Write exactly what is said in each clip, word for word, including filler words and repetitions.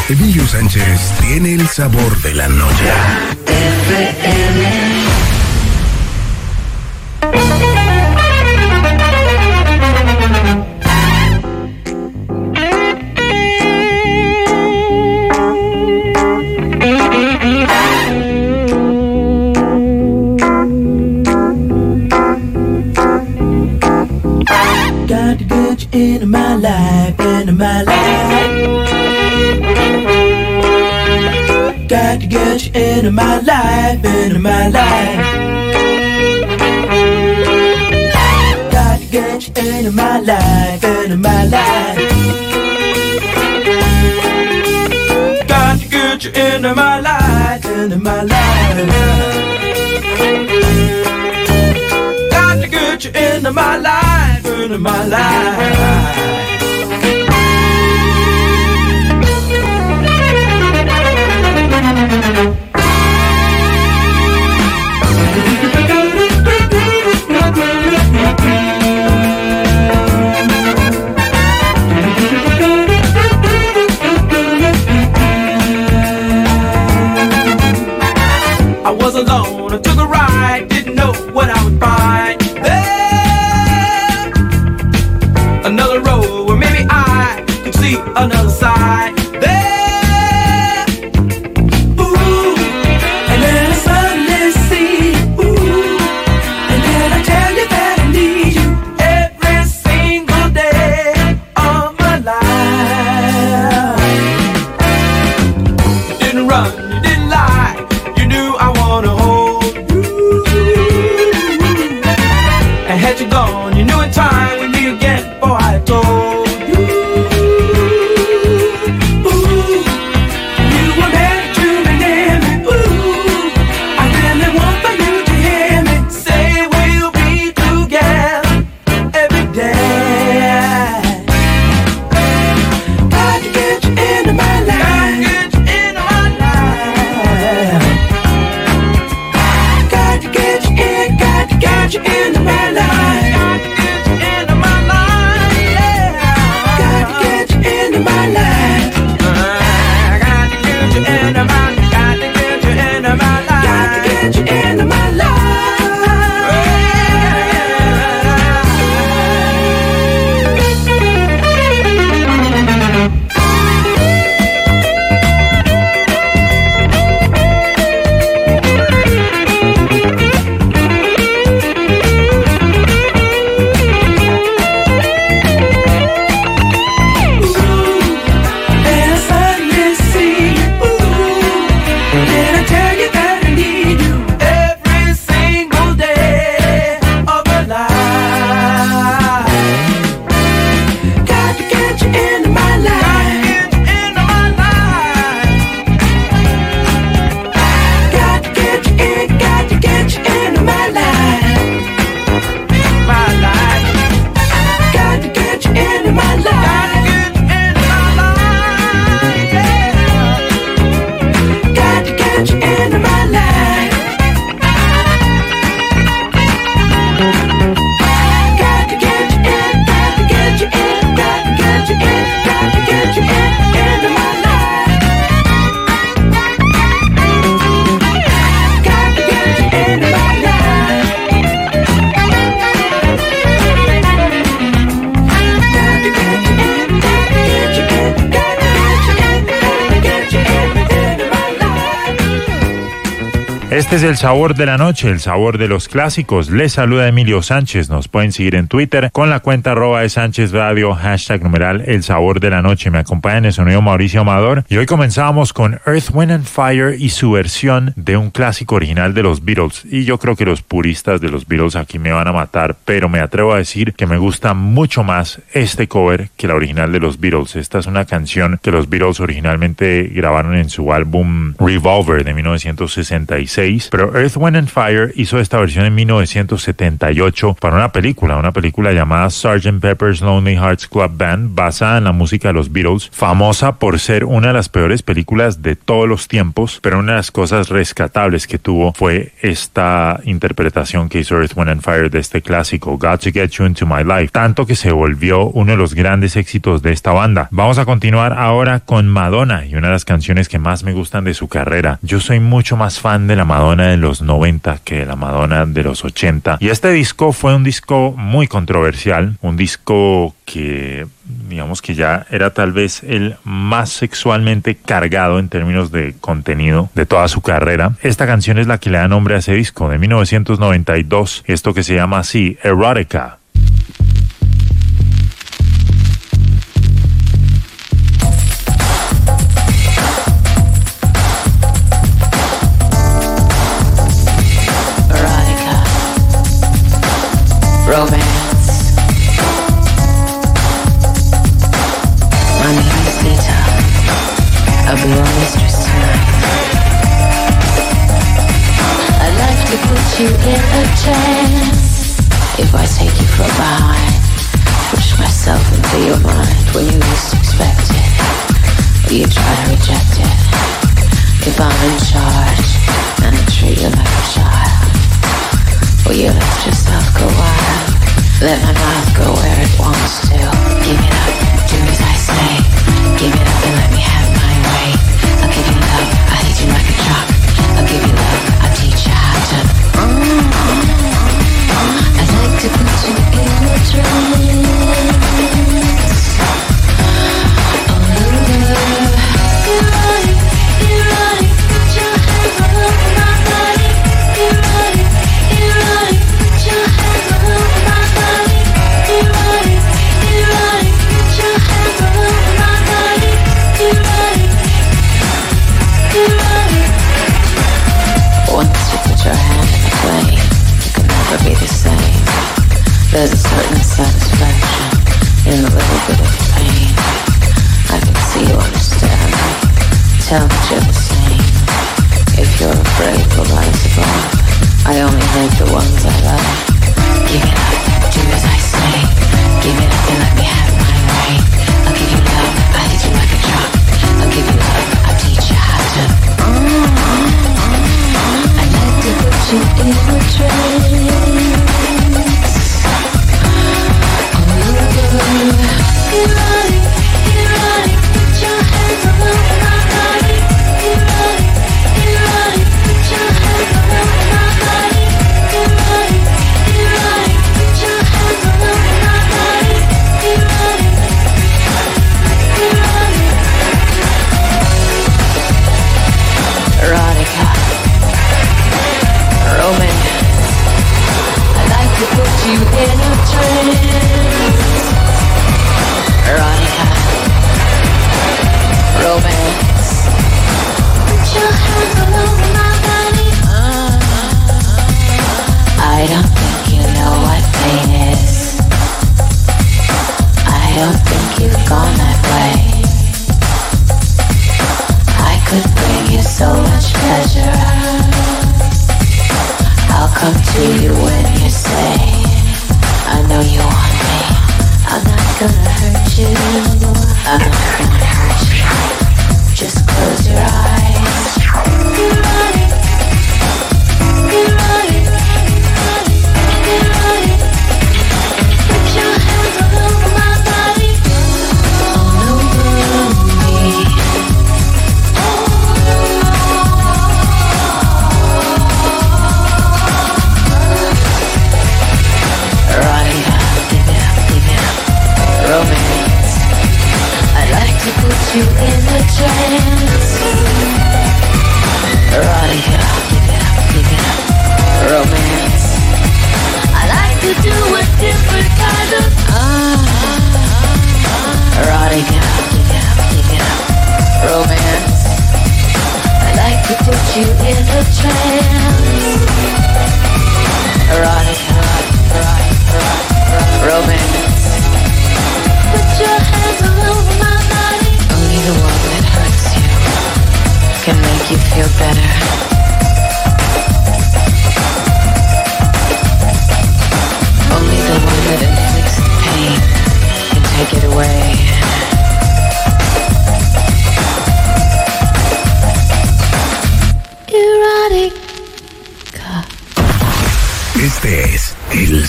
Emilio Sánchez tiene el sabor de la noche. F M. Got to get you into my life, into my life. Got to get you into my life, into my life. Got to get you into my life, into my life. Got to get you into my life, into my life. Got to get you into my life, into my life. I was alone, I took a ride, didn't know what I would find there. Another road where maybe I could see another side there. Ooh, and then I suddenly see, ooh, and then I tell you that I need you every single day of my life. You didn't run, you didn't lie, you knew I wanna hold you. And had you gone, you knew in time we'd meet again, for I told you. Ooh, you were meant to be near me. Ooh, I really want for you to hear me say we'll be together every day. Got to get you into my life. Got to get you into my life. Got to get you in, got to get you into my life. Got to get you into my life, yeah. Got to get you into my life. Got to get you into my, got to get you into my life. Got to get you into my life. Then I suddenly see, ooh, then I tell you that I need you every single day of my life. Got to get you into my life. Got to get you in, got to get you into my life. My life. Got to get you into my life. Got to get you into my life. Got to get you in, got to get you in, got to get you in, got to get you in, into my life. Got to get you into my life. Got to get you in, got to get you in, got to get you in, got to get you in, into my life. Este es el sabor de la noche, el sabor de los clásicos. Les saluda Emilio Sánchez. Nos pueden seguir en Twitter con la cuenta arroba de Sánchez Radio, hashtag numeral el sabor de la noche. Me acompaña en el sonido Mauricio Amador. Y hoy comenzamos con Earth, Wind and Fire y su versión de un clásico original de los Beatles. Y yo creo que los puristas de los Beatles aquí me van a matar, pero me atrevo a decir que me gusta mucho más este cover que la original de los Beatles. Esta es una canción que los Beatles originalmente grabaron en su álbum Revolver de mil novecientos sesenta y seis. seis, pero Earth, Wind and Fire hizo esta versión en mil novecientos setenta y ocho para una película, una película llamada sergeant Pepper's Lonely Hearts Club Band, basada en la música de los Beatles, famosa por ser una de las peores películas de todos los tiempos, pero una de las cosas rescatables que tuvo fue esta interpretación que hizo Earth, Wind and Fire de este clásico, Got to Get You Into My Life, tanto que se volvió uno de los grandes éxitos de esta banda. Vamos a continuar ahora con Madonna y una de las canciones que más me gustan de su carrera. Yo soy mucho más fan de la Madonna de los noventa que de la Madonna de los ochenta, y este disco fue un disco muy controversial, un disco que digamos que ya era tal vez el más sexualmente cargado en términos de contenido de toda su carrera. Esta canción es la que le da nombre a ese disco de mil novecientos noventa y dos, esto que se llama así, Erotica. Romance. My name is Lita. I'll be your mistress tonight. I'd like to put you in a trance. If I take you from behind, push myself into your mind when you least expect it, or you try to reject it. If I'm in charge and I treat you like a child, will you let yourself go wild? Let my mouth go where it wants to. Give it up, do as I say. Give it up and let me have my way. I'll give you love, I'll hit you like a truck. I'll give you love, I'll teach you how to. I'd like to put you in a trance. Oh, erotic, erotic, put your hands all over my body. Erotic, erotic, put your hands all over my body. Erotic, erotic, put your hands all over my body. Erotic, erotic. Once you put your hand in the flame, you can never be the same. There's a certain satisfaction in a little bit of pain. I can see you understand me. Tell me you're the same. If you're afraid to rise above, I only hate the ones I love. Give it up, do as I say. Give it up and let me have my way. I'll give you love, I'll hit you like a truck. I'll give you love, I'll teach you how to. I'd like to put you in a trance. Erotic, erotic, put your hands all over my body. Erotic, erotic, put your hands all over my body. Erotic, erotic, put your hands all over my body. Erotic, erotic. Erotica, romance. I'd like to put you in a trance. Erotica, romance. Put your hands all over my body. I don't think you know what pain is. I don't think you've gone that way. I could bring you so much pleasure. I'll come to you when you say, I know you want me. I'm not gonna hurt you. I'm not gonna hurt you. Just close your eyes. Erotic, erotic, erotic. Put your hands all over my body, all over me. Erotica, give it up, give it up. Romance. I'd like to put you in a trance. Erotica, give it up, give it up. Romance. I like to do a different kind of ah. Erotica, give it up, give it up. Romance. I like to put you in a trance. Erotica, erotica, romance. Put your hands all over my body. Only the one that hurts you can make you feel better.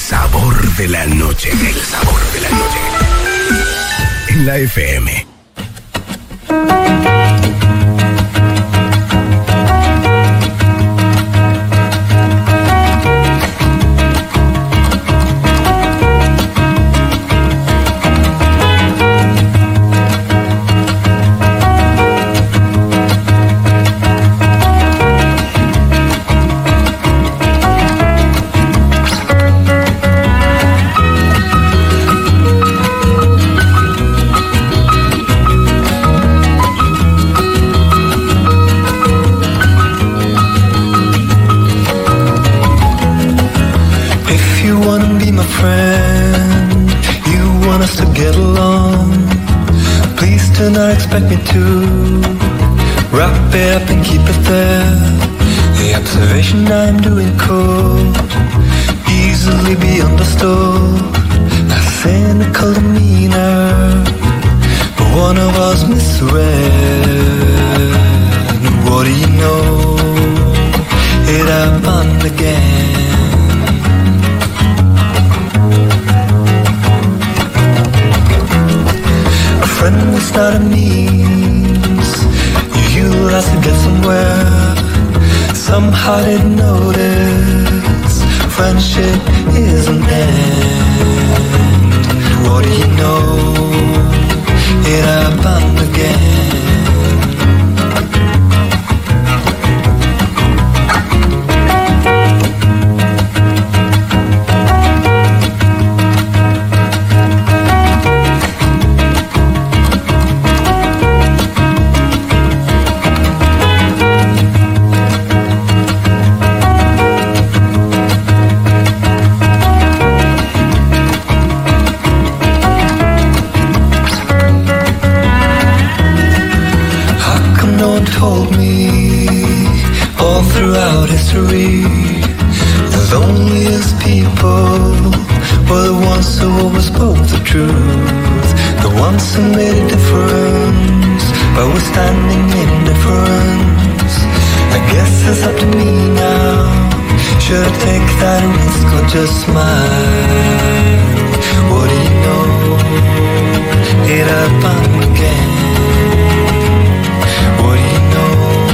sabor de la noche. El sabor de la noche. En la F M. Expect me to wrap it up and keep it there. The observation I'm doing could easily be understood. A cynical demeanor, but one of us misread. What do you know? It happened again. Friend is not a means you use to get somewhere. Somehow didn't notice friendship is an end. What do you know? It happened again. The loneliest people were the ones who always spoke the truth, the ones who made a difference by withstanding indifference. I guess it's up to me now. Should I take that risk or just smile? What do you know? It happened again. What do you know?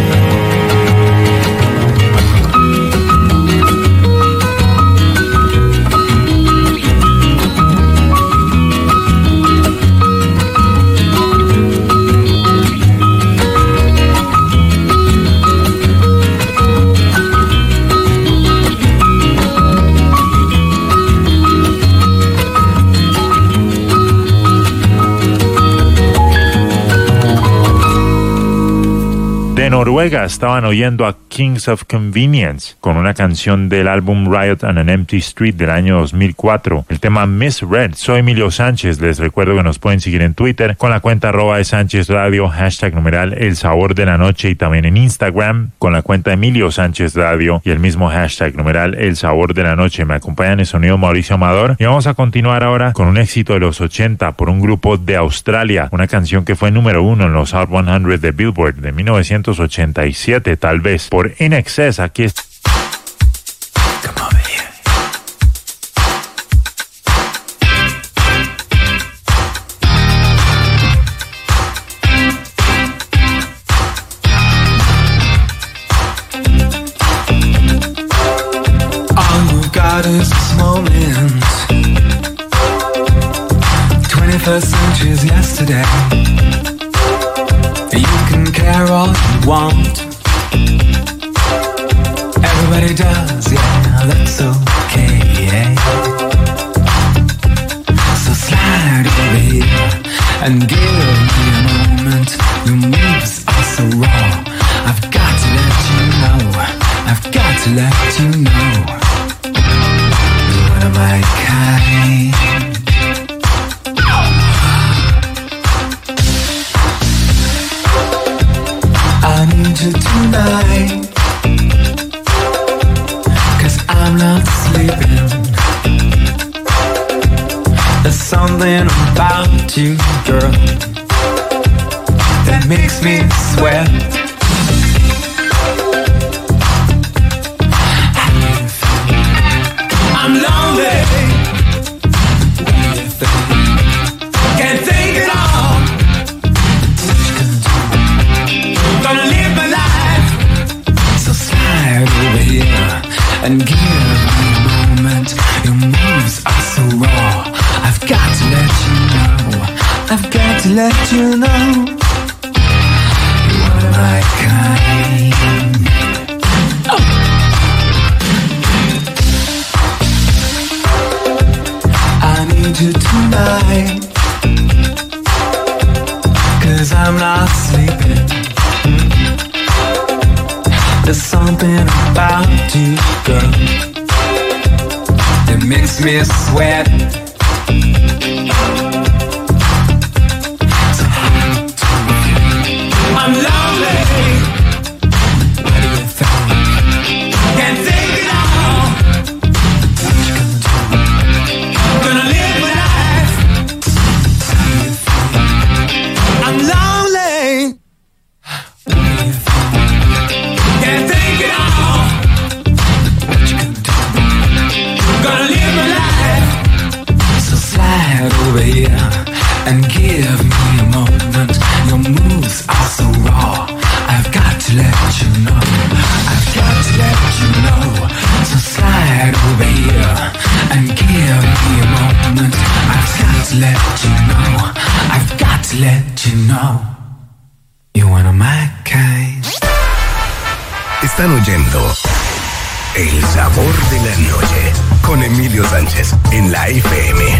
De Noruega estaban oyendo a Kings of Convenience con una canción del álbum Riot on an Empty Street del año dos mil cuatro, el tema Misread. Soy Emilio Sánchez, les recuerdo que nos pueden seguir en Twitter con la cuenta arroba de Sánchez Radio, hashtag numeral El Sabor de la Noche, y también en Instagram con la cuenta Emilio Sánchez Radio y el mismo hashtag numeral El Sabor de la Noche. Me acompaña en el sonido Mauricio Amador y vamos a continuar ahora con un éxito de los ochenta por un grupo de Australia, una canción que fue número uno en los Hot cien de Billboard de mil novecientos ochenta y siete, tal vez por In Excess. Aquí está. Come over here. All we've got is this moment. twenty-first century's yesterday. You can care all you want. Everybody does, yeah, that's okay, yeah. So slide over here and give me a moment. Your moves are so raw. I've got to let you know. I've got to let you know. You're one of my kind. I need you tonight, 'cause I'm not sleeping. There's something about you, girl, that makes me sweat. I'm lonely. let you know you're my kind. Oh. I need you tonight, 'cause I'm not sleeping. There's something about you, girl, that makes me sweat. So I'm lonely. What do you think? Can't take it all. What you gonna do? Gonna live my life. How do you feel? I'm lonely. What do you think? Can't take it all. What you gonna do? Gonna live my life. So slide over here and give me a moment. Your moves are so raw. I've got to let you know. I've got to let you know. So slide over here and give me a moment. I've got to let you know. I've got to let you know. You're one of my kind. Están oyendo El Sabor de la Noche con Emilio Sánchez en la F M.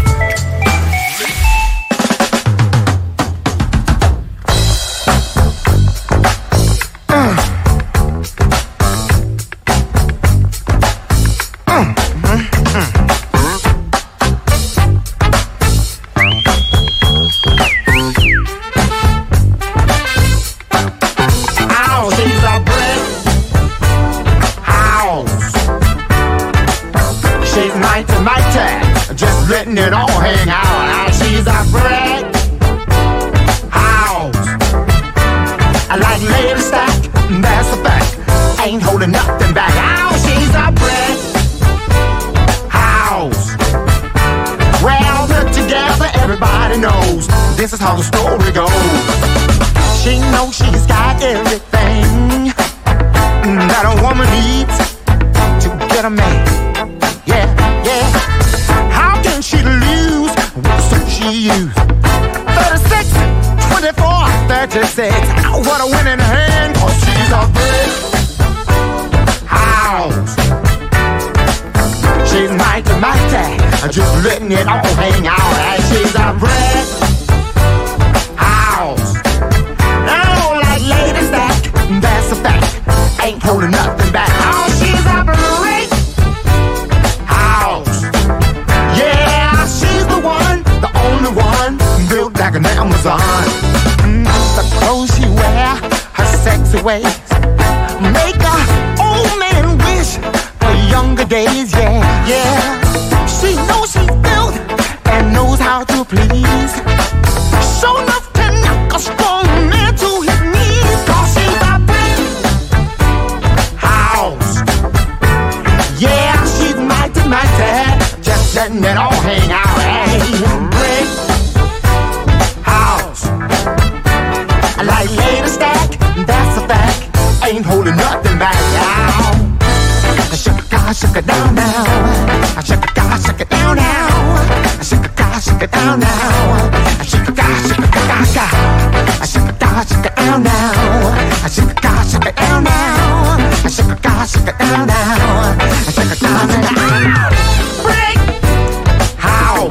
Letting it all hang out. Now she's a brick house. I like lady stack, that's a fact. Ain't holding nothing back. Now she's a brick house. Well put together, everybody knows this is how the story goes. She knows she's got everything that a woman needs to get a man. Yeah, yeah. She lose, so she used thirty-six, twenty-four, thirty-six. What a winning hand, 'cause she's a brick house. She's mighty, mighty, just letting it all hang out. And she's a brick house. I don't like ladies that, that's a fact. Ain't holding nothing back. Oh, she's a brick house. Yeah, she's the one, the only one, built like an Amazon. Mm, the clothes she wear, her sexy ways, make a old man wish for younger days. Yeah, yeah. She knows she's built and knows how to please. Show enough to knock a strong man to his knees. 'Cause she's a brick house. Yeah, she's mighty, mighty, just letting it all hang out. Hey, brick house. I like lady stack, that's a fact. Ain't holding nothing back now. I shook it, God, shook it down now. I shook it, God, shook it down now. I shook it, God, shook it down now. I shook it, God, shook it, God, God. I shook it, God, shook it down now. I shook it, God, shook it down now. I shook it, God, shook it down now. I shook it down now. Brick house.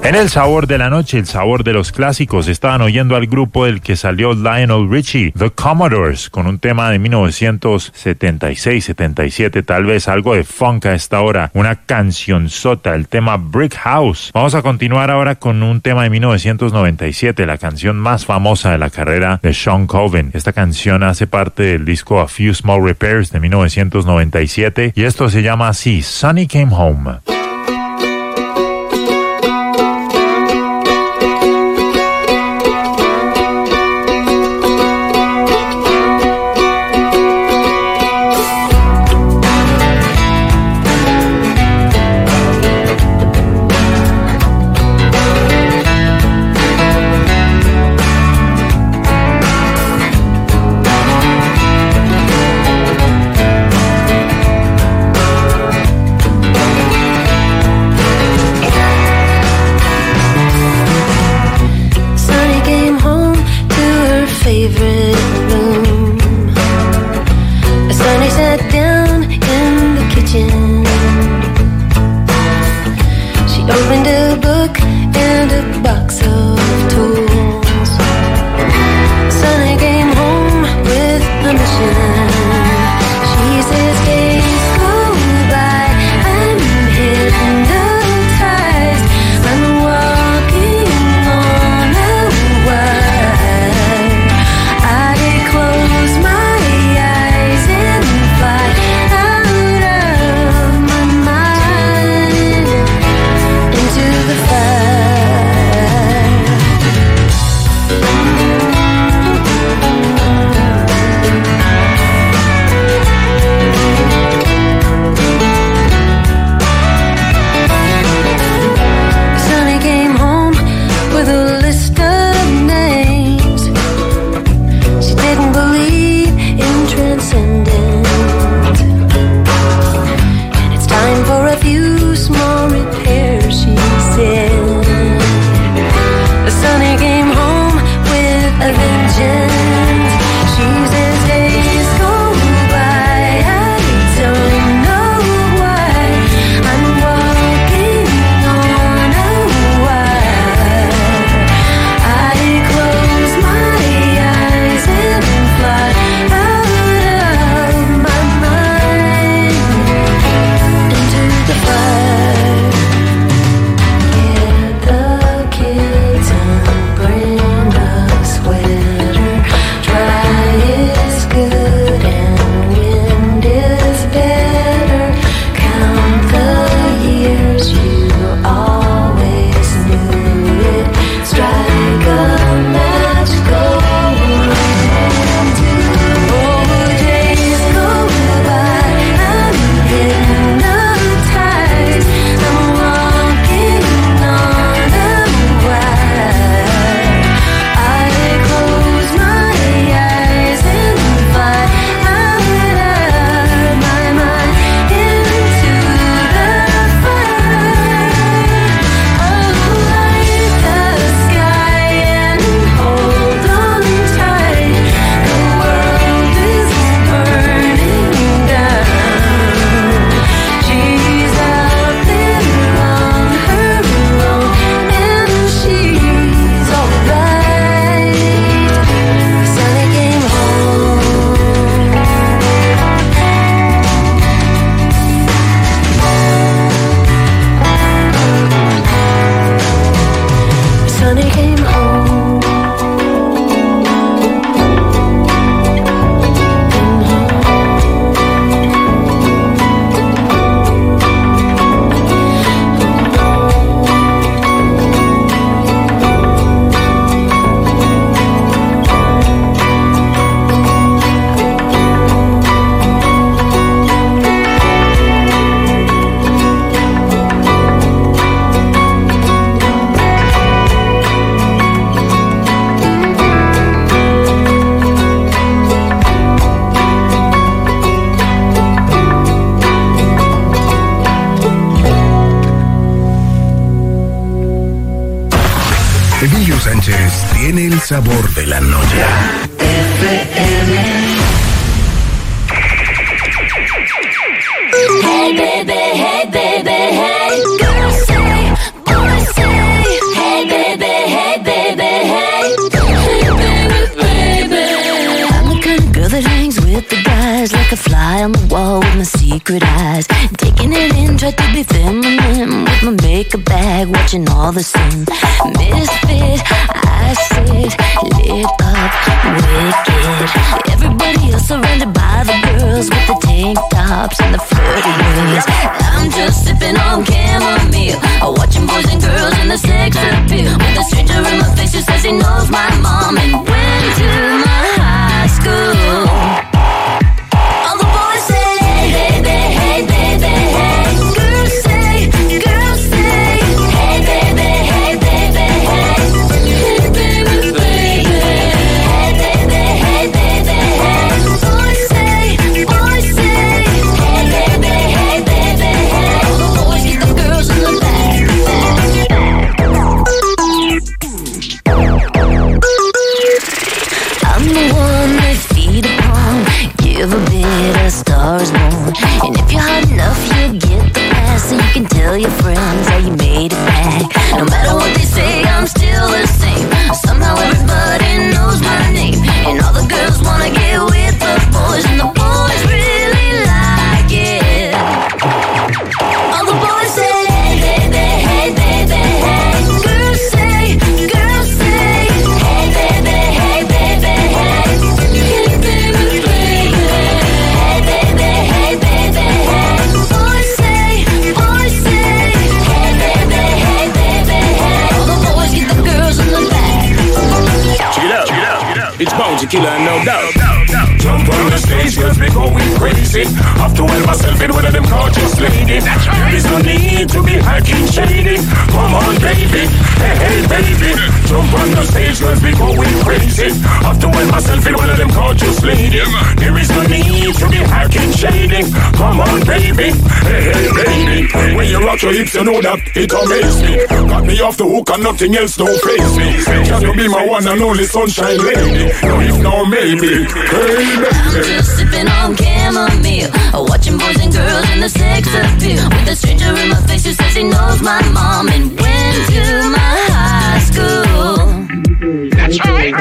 En el sabor de la noche, el sabor de los clásicos, estaban oyendo al grupo del que salió Lionel Richie, The Commodores, con un tema de mil novecientos setenta y seis, setenta y siete, tal vez algo de funk a esta hora, una cancionzota, el tema Brick House. Vamos a continuar ahora con un tema de mil novecientos noventa y siete, la canción más famosa de la carrera de Sean Coven. Esta canción hace parte del disco A Few Small Repairs de mil novecientos noventa y siete y esto se llama así, Sonny Came Home. Emilio Sánchez tiene el sabor de la noche. Hey baby, hey baby, hey. Girls say, boys say, secret eyes, taking it in, try to be feminine with my makeup bag, watching all the same misfit. I sit lit up, wicked. Everybody else surrounded by the girls with the tank tops and the flirty ways. I'm just sipping on chamomile, watching boys and girls in the sex appeal. With a stranger in my face who says he knows my mom and went to my high school. All the boys say, hey baby, hey baby, hey. Girls say, girls say, hey baby, hey baby, hey. Hey baby, baby, hey baby, hey baby, hey. Boys say, boys say, hey baby, hey baby, hey. All the boys get the girls in the back. I'm the one they feed upon, give a bit of stars more. And if you're hot enough, you'll get the pass, so you can tell your friends how you made it back. No matter what they say, I'm still the same. Somehow everybody knows my name, and all the girls wanna get with the boys, and the boys really like it. All the boys say, hey baby, hey baby, hey. Girls say, girls say, hey baby, hey baby, hey. Hey baby, baby, hey baby, hey baby, hey. Boys say, boys say, hey baby, hey baby, hey. All the boys get the girls in the back. Check it out, check it out, check it out. It's Bounty Killer, no doubt. Jump on the stage, girls be going crazy. Have to help myself in one of them gorgeous ladies. There is no need to be hacking shady. Come on, baby, hey, hey, baby. Jump on the stage, girls be going crazy. Have to help myself in one of them gorgeous ladies. There is no need to be hacking shady. Come on, baby, hey, hey, baby. When you rock your hips, you know that it amazes me. Got me off the hook and nothing else don't face me. Can you be my one and only sunshine lady? No, if no, maybe, hey. I'm just sipping on chamomile, watching boys and girls in the sex appeal. With a stranger in my face who says he knows my mom and went to my high school. That's right.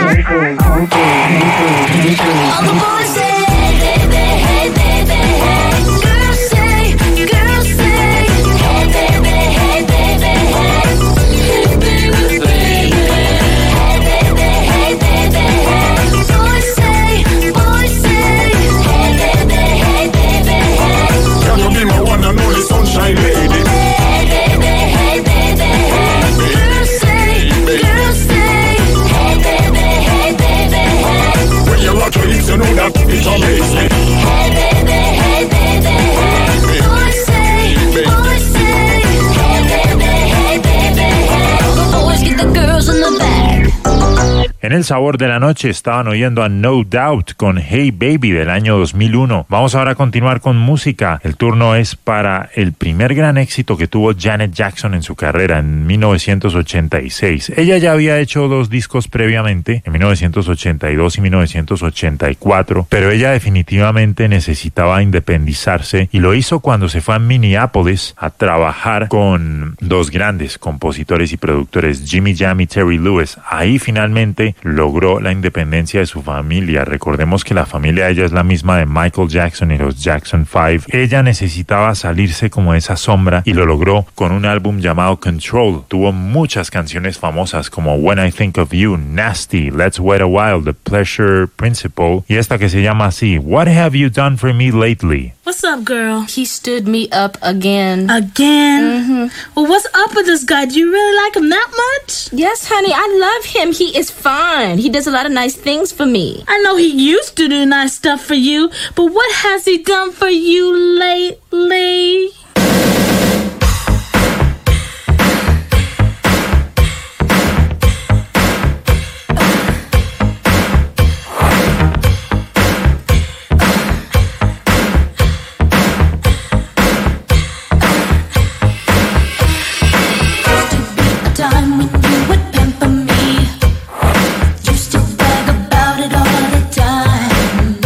All the boys say, hey baby, hey baby, hey. Girls say, girls say, hey baby, hey baby, hey. Hey baby, baby, hey baby, hey baby, hey. Boys say, boys say, hey baby, hey baby, hey. Can you be my one and only sunshine lady? Hey baby, hey baby, hey. Girls say, girls say, hey baby, hey baby, hey. When you rock your hips, you know that it amazes me. Hey baby, hey baby, hey. Boys say, boys say, hey baby, hey baby, hey. All the boys get the girls in the back. En el sabor de la noche estaban oyendo a No Doubt con Hey Baby del año dos mil uno. Vamos ahora a continuar con música. El turno es para el primer gran éxito que tuvo Janet Jackson en su carrera en mil novecientos ochenta y seis. Ella ya había hecho dos discos previamente, en mil novecientos ochenta y dos y mil novecientos ochenta y cuatro, pero ella definitivamente necesitaba independizarse y lo hizo cuando se fue a Minneapolis a trabajar con dos grandes compositores y productores, Jimmy Jam y Terry Lewis. Ahí finalmente logró la independencia de su familia. Recordemos que la familia de ella es la misma de Michael Jackson y los Jackson Five. Ella necesitaba salirse como de esa sombra y lo logró con un álbum llamado Control. Tuvo muchas canciones famosas como When I Think of You, Nasty, Let's Wait a While, The Pleasure Principle y esta que se llama así, What Have You Done For Me Lately? What's up, girl? He stood me up again. Again? Mm-hmm. Well, what's up with this guy? Do you really like him that much? Yes, honey, I love him. He is fine. He does a lot of nice things for me. I know he used to do nice stuff for you, but what has he done for you lately?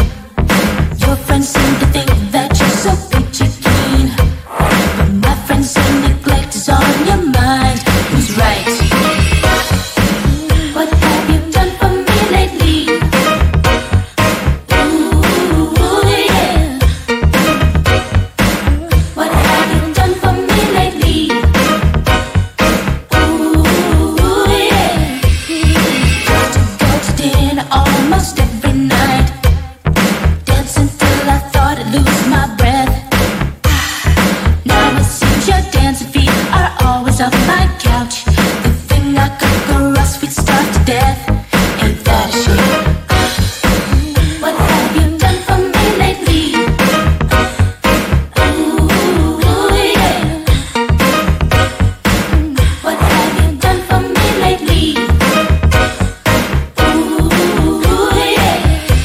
Friends of my couch. The thing I could go rust, we'd starve to death. Ain't that a shame? What have you done for me lately? Ooh, yeah. What have you done for me lately? Ooh, yeah.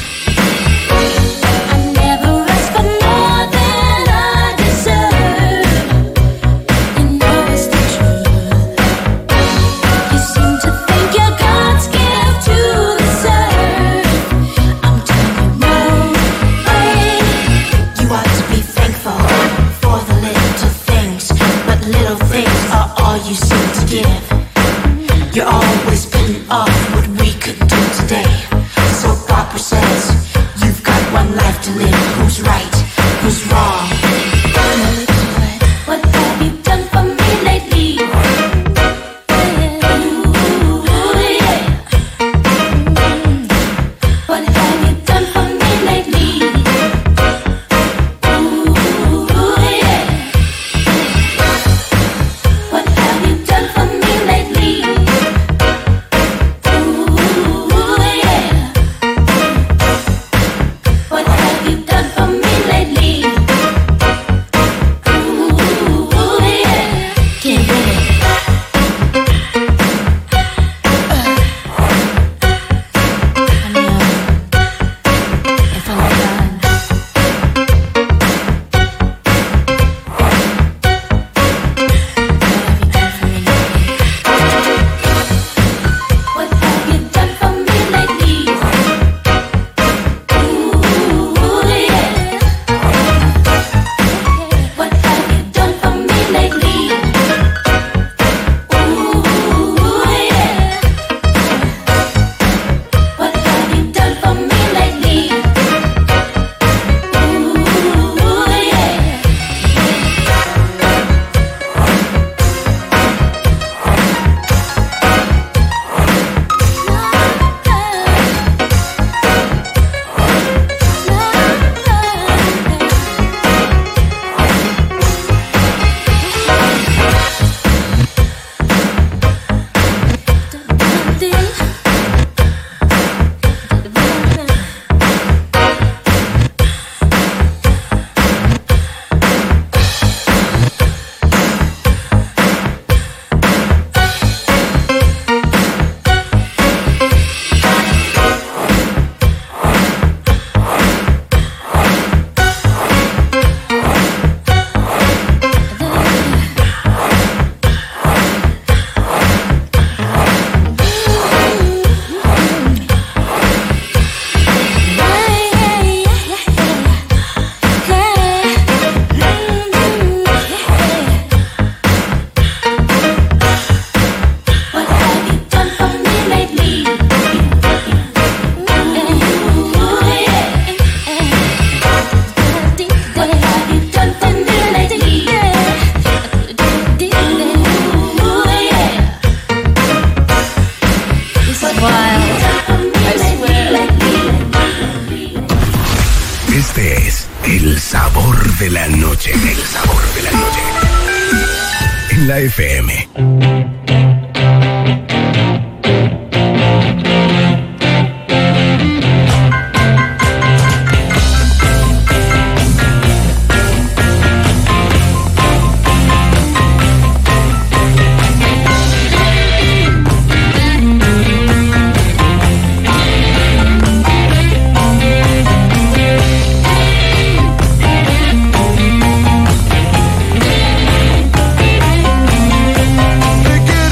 I never asked for more than I deserve. You know it's the truth. You seem to think you're God's gift to the serve. I'm telling you no way. You ought to be thankful for the little things, but little things are all you seem to give. You're always putting off what we could do today. Soap opera says you've got one life to live. Who's right? Who's wrong? What have you done for me lately? Ooh, yeah. What have you done for me lately? Ooh, yeah. What have you done for me lately? Ooh, yeah. What have you done for me lately? Ooh, yeah. Get with it. I'm young. If I'm done. What have you done for me lately? Ooh, yeah. What have you done for me lately? Ooh, yeah. What have you done for me lately? Ooh, yeah. What have you done for me lately? Ooh, yeah. What have you done for me lately? Ooh, yeah. This is wild. I swear. Este es el sabor de la noche. El sabor de la noche. En la F M. They give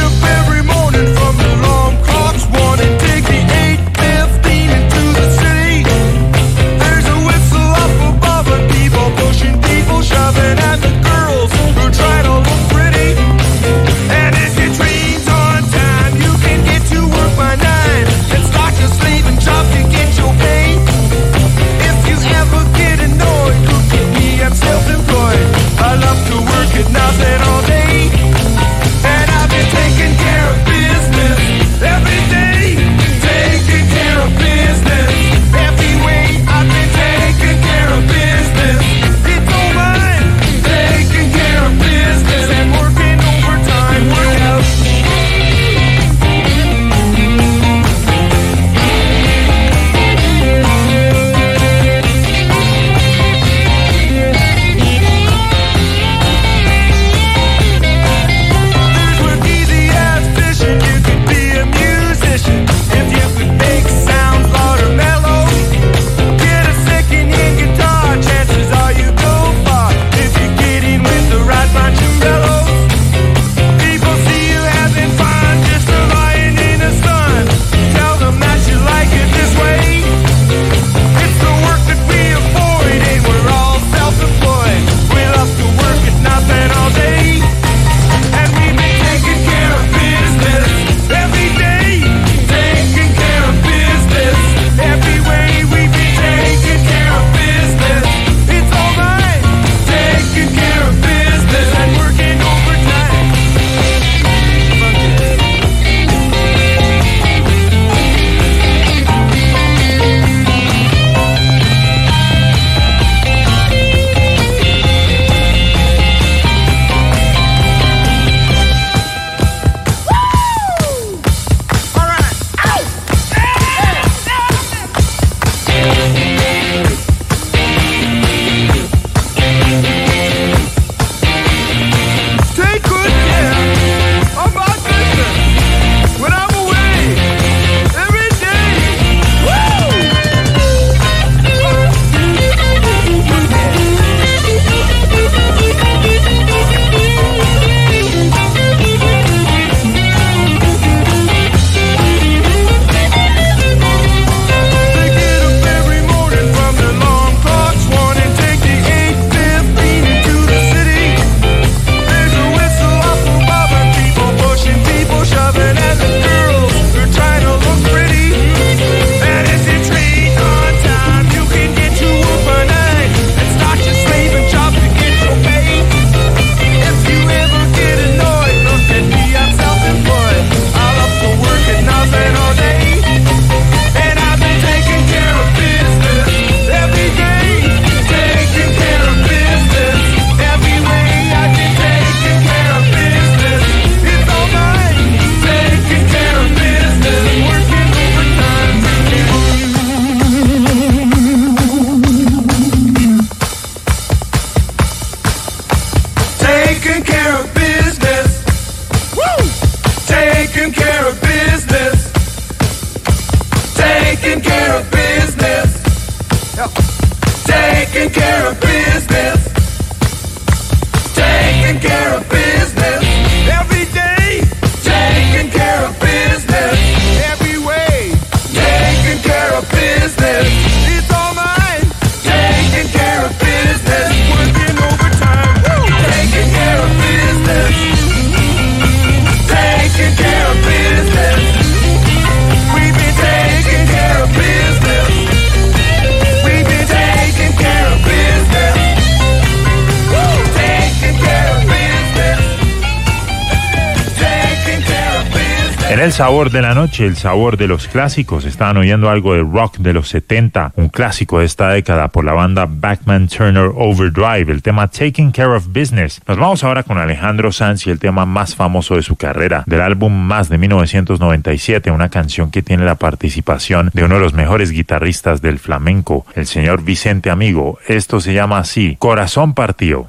En el sabor de la noche, el sabor de los clásicos, estaban oyendo algo de rock de los setenta, un clásico de esta década por la banda Bachman Turner Overdrive, el tema Taking Care of Business. Nos vamos ahora con Alejandro Sanz y el tema más famoso de su carrera, del álbum Más de mil novecientos noventa y siete, una canción que tiene la participación de uno de los mejores guitarristas del flamenco, el señor Vicente Amigo. Esto se llama así, Corazón Partido.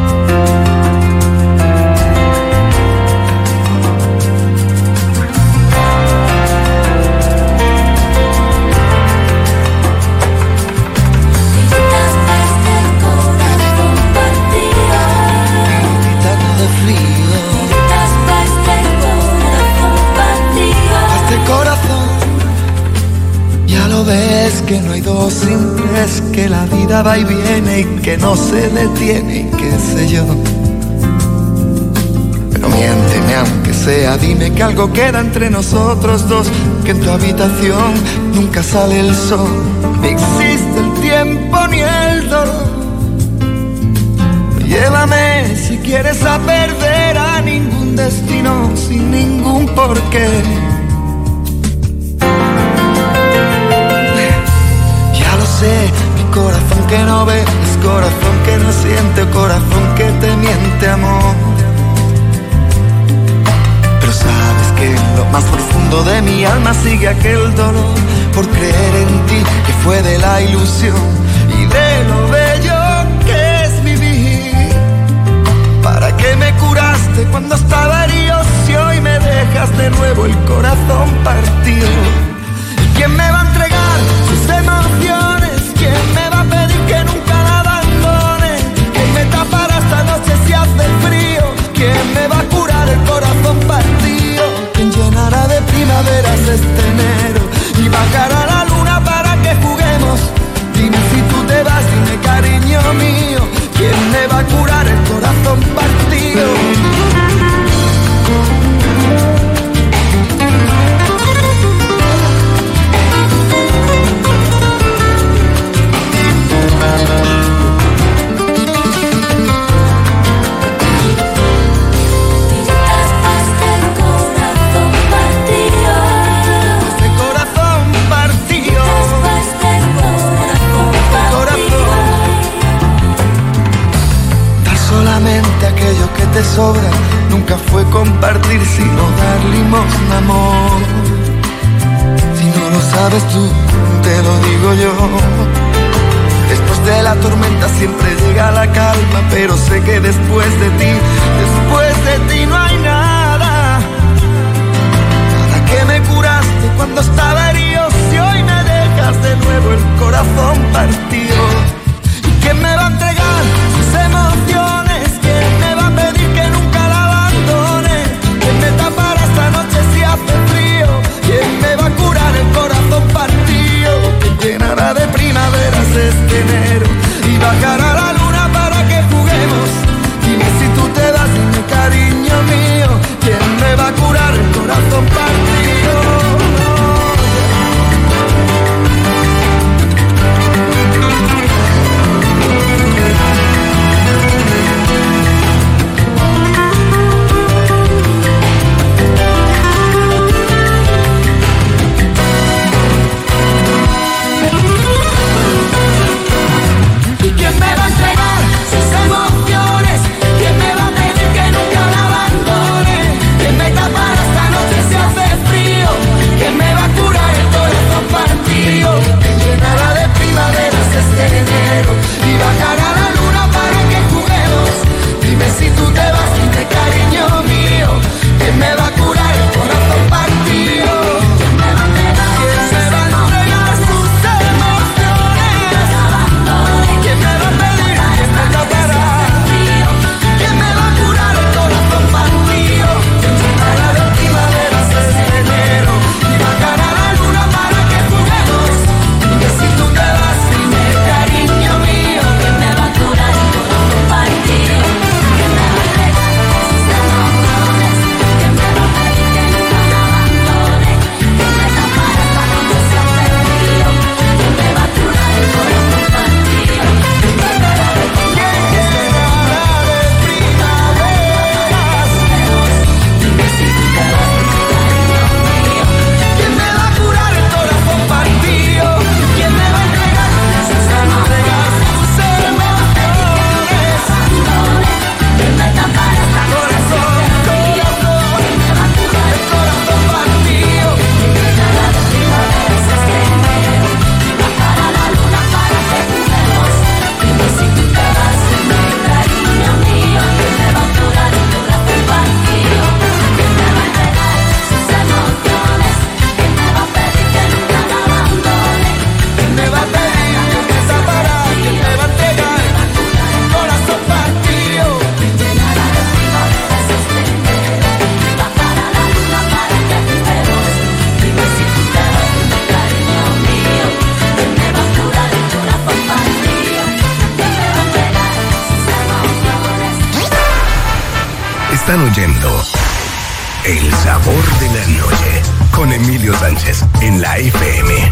Que no hay dos sin tres, que la vida va y viene y que no se detiene y qué sé yo. Pero miénteme aunque sea, dime que algo queda entre nosotros dos, que en tu habitación nunca sale el sol, ni existe el tiempo ni el dolor. Llévame si quieres a perder a ningún destino sin ningún porqué. Mi corazón que no ve, es corazón que no siente, corazón que te miente, amor. Pero sabes que en lo más profundo de mi alma sigue aquel dolor por creer en ti, que fue de la ilusión y de lo bello que es vivir. ¿Para qué me curaste cuando estaba herido si hoy me dejas de nuevo el corazón partido? ¿Y quién me va a entregar sus emociones? ¿Quién me va a pedir que nunca la abandone? ¿Quién me tapará esta noche si hace frío? ¿Quién me va a curar el corazón partido? ¿Quién llenará de primaveras este enero y bajará la luna para que juguemos? Dime si tú te vas, dime cariño mío, ¿quién me va a curar el corazón partido? Aquello que te sobra nunca fue compartir, sino dar limosna, amor. Si no lo sabes tú, te lo digo yo. Después de la tormenta siempre llega la calma, pero sé que después de ti, después de ti no hay nada. Nada que me curaste cuando estaba herido, si hoy me dejas de nuevo el corazón partido. ¿Y quién me va a entregar sus emociones? ¿Quién me va a pedir que nunca la abandone? ¿Quién me tapará esta noche si hace frío? ¿Quién me va a curar el corazón partido? ¿Quién llenará de primaveras este enero y bajará la luna para que juguemos? Dime si tú te vas, dime cariño mío, Están oyendo El Sabor de la Noche con Emilio Sánchez en la F M.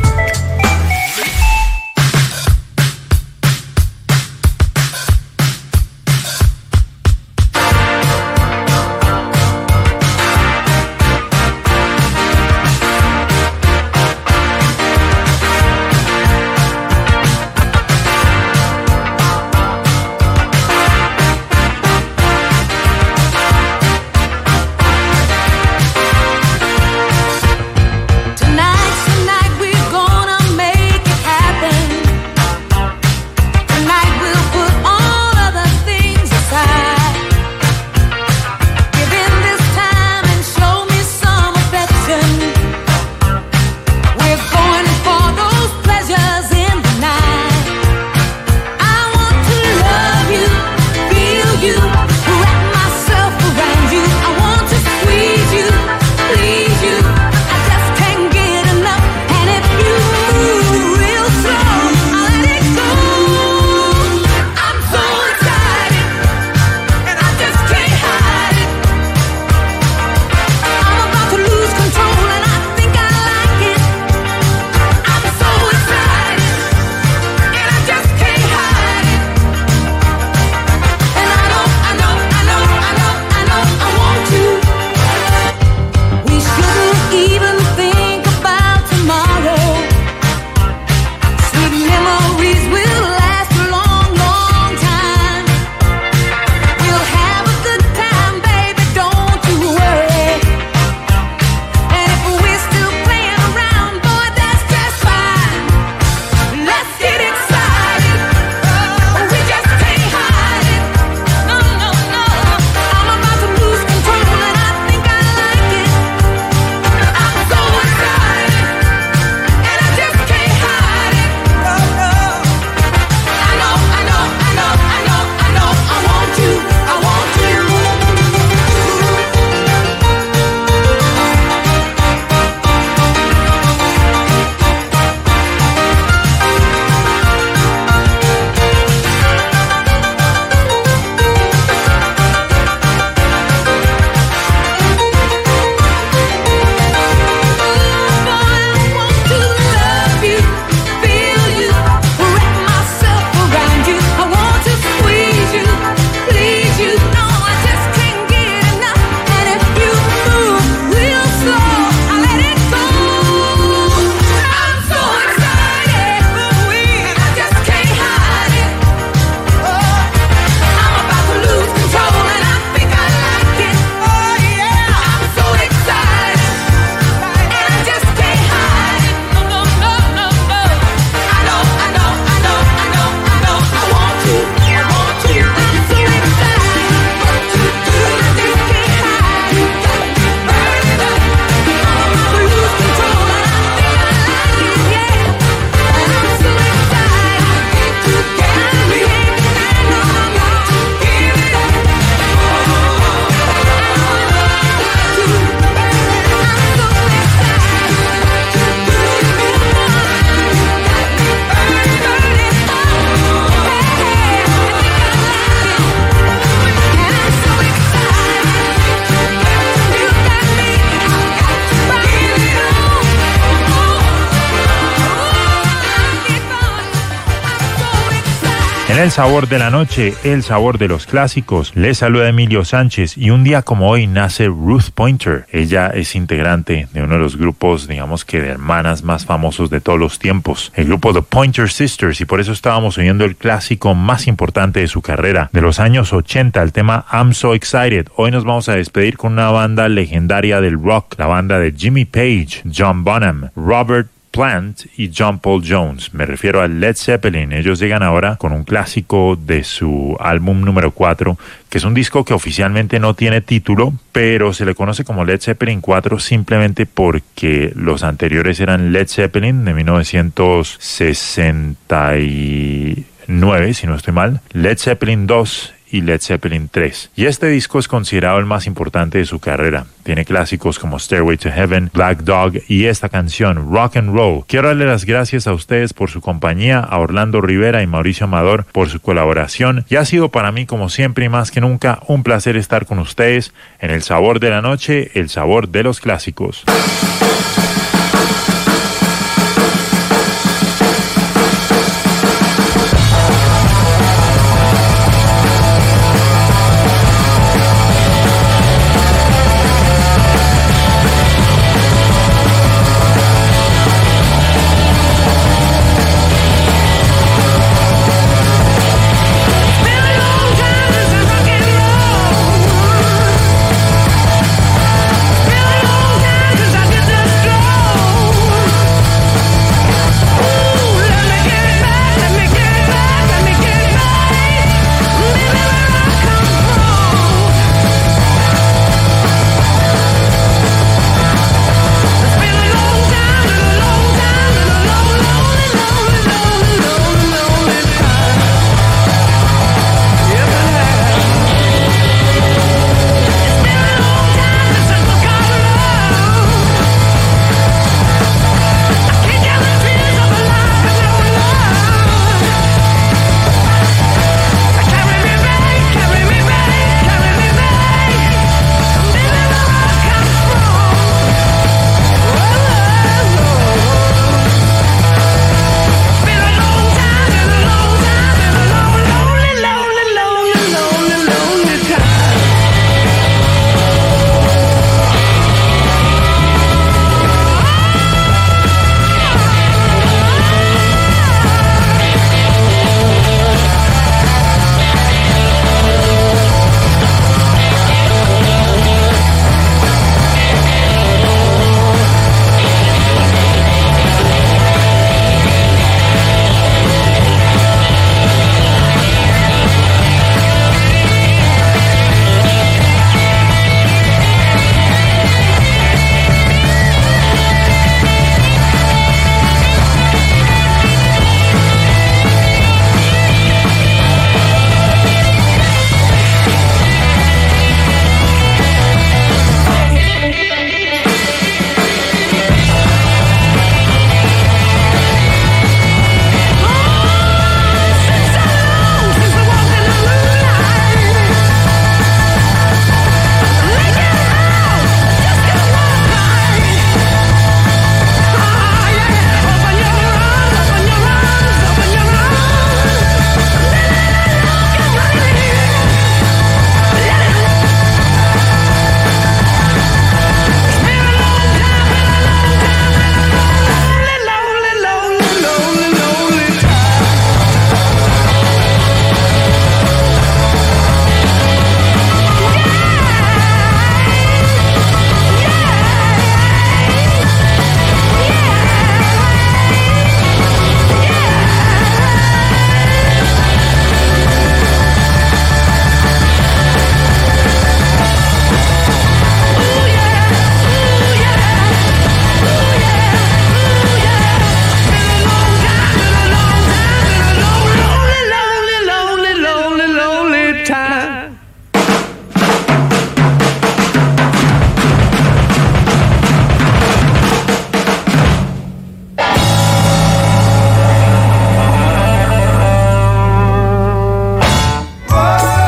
En El Sabor de la Noche, el sabor de los clásicos, les saluda Emilio Sánchez y un día como hoy nace Ruth Pointer. Ella es integrante de uno de los grupos, digamos que de hermanas más famosos de todos los tiempos, el grupo The Pointer Sisters, y por eso estábamos oyendo el clásico más importante de su carrera, de los años ochenta, el tema I'm So Excited. Hoy nos vamos a despedir con una banda legendaria del rock, la banda de Jimmy Page, John Bonham, Robert Plant y John Paul Jones. Me refiero a Led Zeppelin. Ellos llegan ahora con un clásico de su álbum número cuatro, que es un disco que oficialmente no tiene título, pero se le conoce como Led Zeppelin cuatro simplemente porque los anteriores eran Led Zeppelin de mil novecientos sesenta y nueve, si no estoy mal, Led Zeppelin dos y Led Zeppelin tres. Y este disco es considerado el más importante de su carrera. Tiene clásicos como Stairway to Heaven, Black Dog y esta canción, Rock and Roll. Quiero darle las gracias a ustedes por su compañía, a Orlando Rivera y Mauricio Amador por su colaboración. Y ha sido para mí, como siempre y más que nunca, un placer estar con ustedes en El Sabor de la Noche, el sabor de los clásicos.